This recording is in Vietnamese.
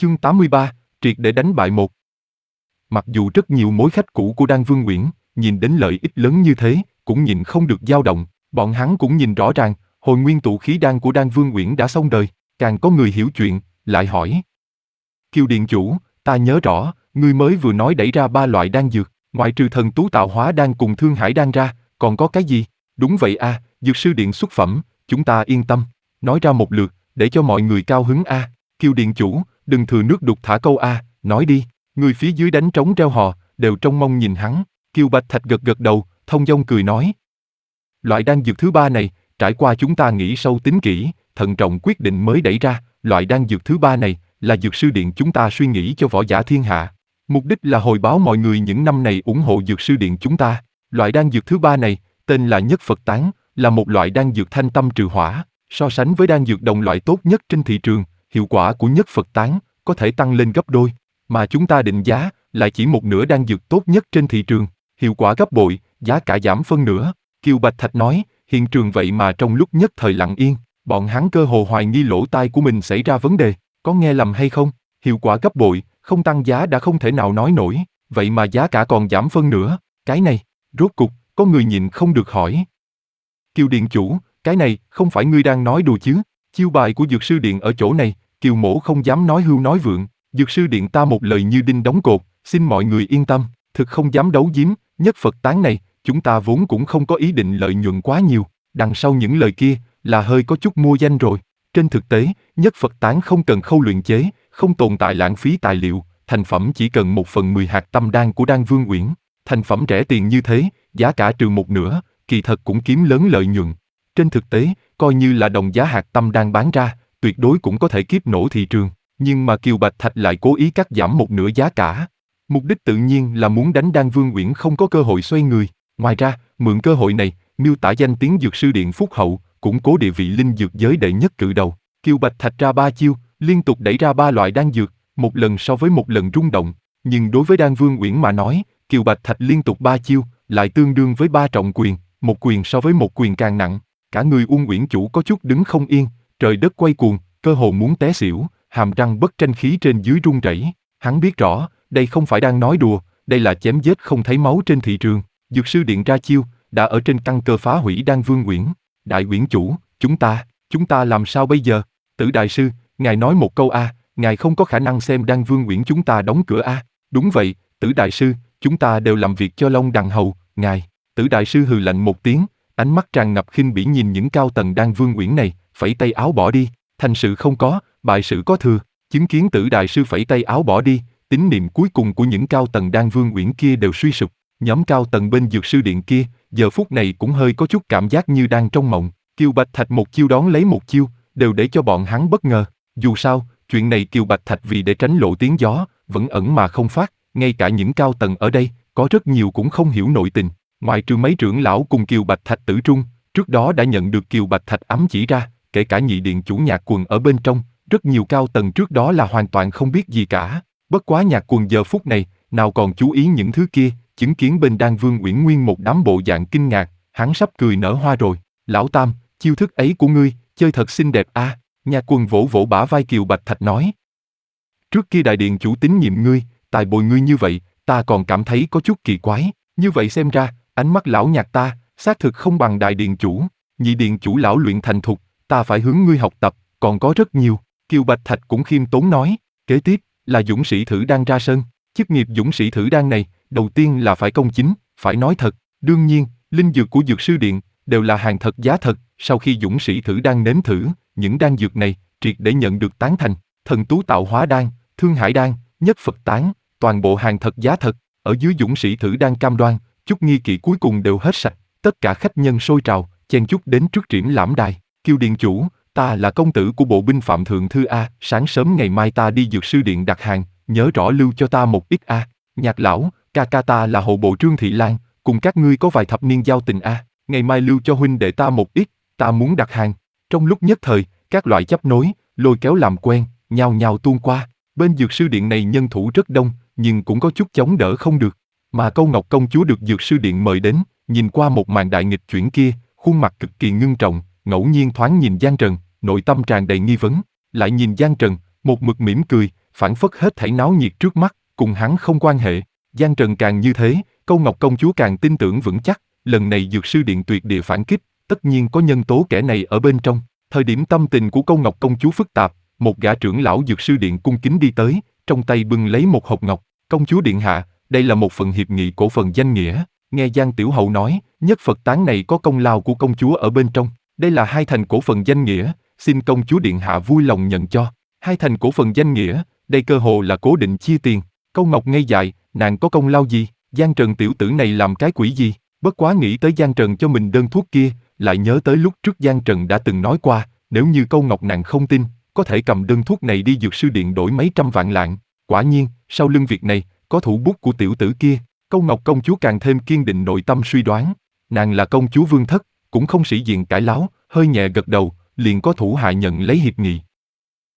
Chương 83, triệt để đánh bại một. Mặc dù rất nhiều mối khách cũ của Đan Vương Uyển, nhìn đến lợi ích lớn như thế, cũng nhìn không được dao động, bọn hắn cũng nhìn rõ ràng, hồi nguyên tụ khí đan của Đan Vương Uyển đã xong đời, càng có người hiểu chuyện, lại hỏi. Kiều Điện Chủ, ta nhớ rõ, ngươi mới vừa nói đẩy ra 3 loại đan dược, ngoại trừ thần tú tạo hóa đan cùng thương hải đan ra, còn có cái gì? Đúng vậy a, dược sư điện xuất phẩm, chúng ta yên tâm, nói ra một lượt, để cho mọi người cao hứng a. Kiều Điện Chủ, đừng thừa nước đục thả câu a, nói đi. Người phía dưới đánh trống reo hò, đều trông mong nhìn hắn. Kiều Bạch Thạch gật gật đầu, thông dong cười nói. Loại đan dược thứ 3 này, trải qua chúng ta nghĩ sâu tính kỹ, thận trọng quyết định mới đẩy ra. Loại đan dược thứ 3 này, là dược sư điện chúng ta suy nghĩ cho võ giả thiên hạ. Mục đích là hồi báo mọi người những năm này ủng hộ dược sư điện chúng ta. Loại đan dược thứ 3 này, tên là Nhất Phật Tán, là một loại đan dược thanh tâm trừ hỏa. So sánh với đan dược đồng loại tốt nhất trên thị trường, hiệu quả của Nhất Phật Tán có thể tăng lên gấp đôi. Mà chúng ta định giá, lại chỉ một nửa đan dược tốt nhất trên thị trường, hiệu quả gấp bội, giá cả giảm phân nửa. Kiều Bạch Thạch nói, hiện trường vậy mà trong lúc nhất thời lặng yên, bọn hắn cơ hồ hoài nghi lỗ tai của mình xảy ra vấn đề, có nghe lầm hay không? Hiệu quả gấp bội, không tăng giá đã không thể nào nói nổi, vậy mà giá cả còn giảm phân nửa, cái này, rốt cục, có người nhịn không được hỏi. Kiều Điện Chủ, cái này, không phải ngươi đang nói đùa chứ? Chiêu bài của dược sư điện ở chỗ này, Kiều Mỗ không dám nói hưu nói vượng, dược sư điện ta một lời như đinh đóng cột, xin mọi người yên tâm, thực không dám đấu giếm, Nhất Phật Tán này, chúng ta vốn cũng không có ý định lợi nhuận quá nhiều, đằng sau những lời kia, là hơi có chút mua danh rồi. Trên thực tế, Nhất Phật Tán không cần khâu luyện chế, không tồn tại lãng phí tài liệu, thành phẩm chỉ cần 1/10 hạt tâm đan của Đan Vương Uyển. Thành phẩm rẻ tiền như thế, giá cả trừ một nửa, kỳ thật cũng kiếm lớn lợi nhuận. Trên thực tế, coi như là đồng giá hạt tâm đan bán ra, tuyệt đối cũng có thể kiếp nổ thị trường. Nhưng mà Kiều Bạch Thạch lại cố ý cắt giảm một nửa giá cả. Mục đích tự nhiên là muốn đánh Đan Vương Uyển không có cơ hội xoay người. Ngoài ra, mượn cơ hội này, miêu tả danh tiếng dược sư điện phúc hậu, củng cố địa vị linh dược giới đệ nhất cự đầu. Kiều Bạch Thạch ra 3 chiêu, liên tục đẩy ra 3 loại đan dược, một lần so với một lần rung động. Nhưng đối với Đan Vương Uyển mà nói, Kiều Bạch Thạch liên tục 3 chiêu, lại tương đương với 3 trọng quyền, một quyền so với một quyền càng nặng. Cả người Uông Uyển Chủ có chút đứng không yên, trời đất quay cuồng, cơ hồ muốn té xỉu, hàm răng bất tranh khí trên dưới run rẩy. Hắn biết rõ, đây không phải đang nói đùa, đây là chém giết không thấy máu trên thị trường. Dược sư điện ra chiêu, đã ở trên căn cơ phá hủy Đan Vương Uyển. Đại Uyển Chủ, chúng ta làm sao bây giờ? Tử đại sư, ngài nói một câu a, ngài không có khả năng xem Đan Vương Uyển chúng ta đóng cửa a. Đúng vậy, Tử đại sư, chúng ta đều làm việc cho Long Đằng Hầu, ngài. Tử đại sư hừ lạnh một tiếng, ánh mắt tràn ngập khinh bỉ nhìn những cao tầng Đan Vương Uyển này, phẩy tay áo bỏ đi. Thành sự không có, bại sự có thừa. Chứng kiến Tử đại sư phẩy tay áo bỏ đi, tín niệm cuối cùng của những cao tầng Đan Vương Uyển kia đều suy sụp. Nhóm cao tầng bên dược sư điện kia, giờ phút này cũng hơi có chút cảm giác như đang trong mộng. Kiều Bạch Thạch một chiêu đón lấy một chiêu, đều để cho bọn hắn bất ngờ. Dù sao, chuyện này Kiều Bạch Thạch vì để tránh lộ tiếng gió, vẫn ẩn mà không phát. Ngay cả những cao tầng ở đây, có rất nhiều cũng không hiểu nội tình. Ngoại trừ mấy trưởng lão cùng Kiều Bạch Thạch tử trung, trước đó đã nhận được Kiều Bạch Thạch ám chỉ ra, kể cả nhị điện chủ Nhạc Quần ở bên trong, rất nhiều cao tầng trước đó là hoàn toàn không biết gì cả. Bất quá Nhạc Quần giờ phút này, nào còn chú ý những thứ kia, chứng kiến bên Đan Vương Uyển nguyên một đám bộ dạng kinh ngạc, hắn sắp cười nở hoa rồi. Lão Tam, chiêu thức ấy của ngươi, chơi thật xinh đẹp a. Nhạc Quần vỗ vỗ bả vai Kiều Bạch Thạch nói. Trước kia đại điện chủ tín nhiệm ngươi, tài bồi ngươi như vậy, ta còn cảm thấy có chút kỳ quái. Như vậy xem ra, ánh mắt lão Nhạc ta, xác thực không bằng đại điện chủ. Nhị điện chủ lão luyện thành thục, ta phải hướng ngươi học tập, còn có rất nhiều. Kiều Bạch Thạch cũng khiêm tốn nói. Kế tiếp, là dũng sĩ thử đan ra sân. Chức nghiệp dũng sĩ thử đan này, đầu tiên là phải công chính, phải nói thật. Đương nhiên, linh dược của dược sư điện, đều là hàng thật giá thật. Sau khi dũng sĩ thử đan nếm thử, những đan dược này, triệt để nhận được tán thành. Thần tú tạo hóa đan, thương hải đan, Nhất Phật Tán, toàn bộ hàng thật giá thật. Ở dưới dũng sĩ thử đan cam đoan, chút nghi kỵ cuối cùng đều hết sạch. Tất cả khách nhân sôi trào, chen chúc đến trước triển lãm đài. Kiều điện chủ, ta là công tử của bộ binh Phạm Thượng Thư a, sáng sớm ngày mai ta đi dược sư điện đặt hàng, nhớ rõ lưu cho ta một ít a. Nhạc lão, ca ca ta là hộ bộ Trương Thị Lan, cùng các ngươi có vài thập niên giao tình a, ngày mai lưu cho huynh đệ ta một ít, ta muốn đặt hàng. Trong lúc nhất thời, các loại chấp nối, lôi kéo làm quen, nhao nhao tuôn qua. Bên dược sư điện này nhân thủ rất đông, nhưng cũng có chút chống đỡ không được. Mà Câu Ngọc công chúa được dược sư điện mời đến, nhìn qua một màn đại nghịch chuyển kia, khuôn mặt cực kỳ ngưng trọng, ngẫu nhiên thoáng nhìn Giang Trần, nội tâm tràn đầy nghi vấn, lại nhìn Giang Trần, một mực mỉm cười, phản phất hết thảy náo nhiệt trước mắt, cùng hắn không quan hệ. Giang Trần càng như thế, Câu Ngọc công chúa càng tin tưởng vững chắc, lần này Dược sư điện tuyệt địa phản kích, tất nhiên có nhân tố kẻ này ở bên trong. Thời điểm tâm tình của Câu Ngọc công chúa phức tạp, một gã trưởng lão Dược sư điện cung kính đi tới, trong tay bưng lấy một hộp ngọc. Công chúa điện hạ, đây là một phần hiệp nghị cổ phần danh nghĩa. Nghe Giang Tiểu Hậu nói, nhất Phật tán này có công lao của công chúa ở bên trong. Đây là 2 thành cổ phần danh nghĩa, xin công chúa điện hạ vui lòng nhận cho. 2 thành cổ phần danh nghĩa, đây cơ hồ là cố định chia tiền. Câu Ngọc ngây dại, nàng có công lao gì? Giang Trần tiểu tử này làm cái quỷ gì? Bất quá nghĩ tới Giang Trần cho mình đơn thuốc kia, lại nhớ tới lúc trước Giang Trần đã từng nói qua, nếu như Câu Ngọc nàng không tin, có thể cầm đơn thuốc này đi Dược sư điện đổi mấy trăm vạn lạng. Quả nhiên, sau lưng việc này, có thủ bút của tiểu tử kia. Câu Ngọc công chúa càng thêm kiên định nội tâm suy đoán, nàng là công chúa vương thất, cũng không sĩ diện cãi láo, hơi nhẹ gật đầu, liền có thủ hạ nhận lấy hiệp nghị.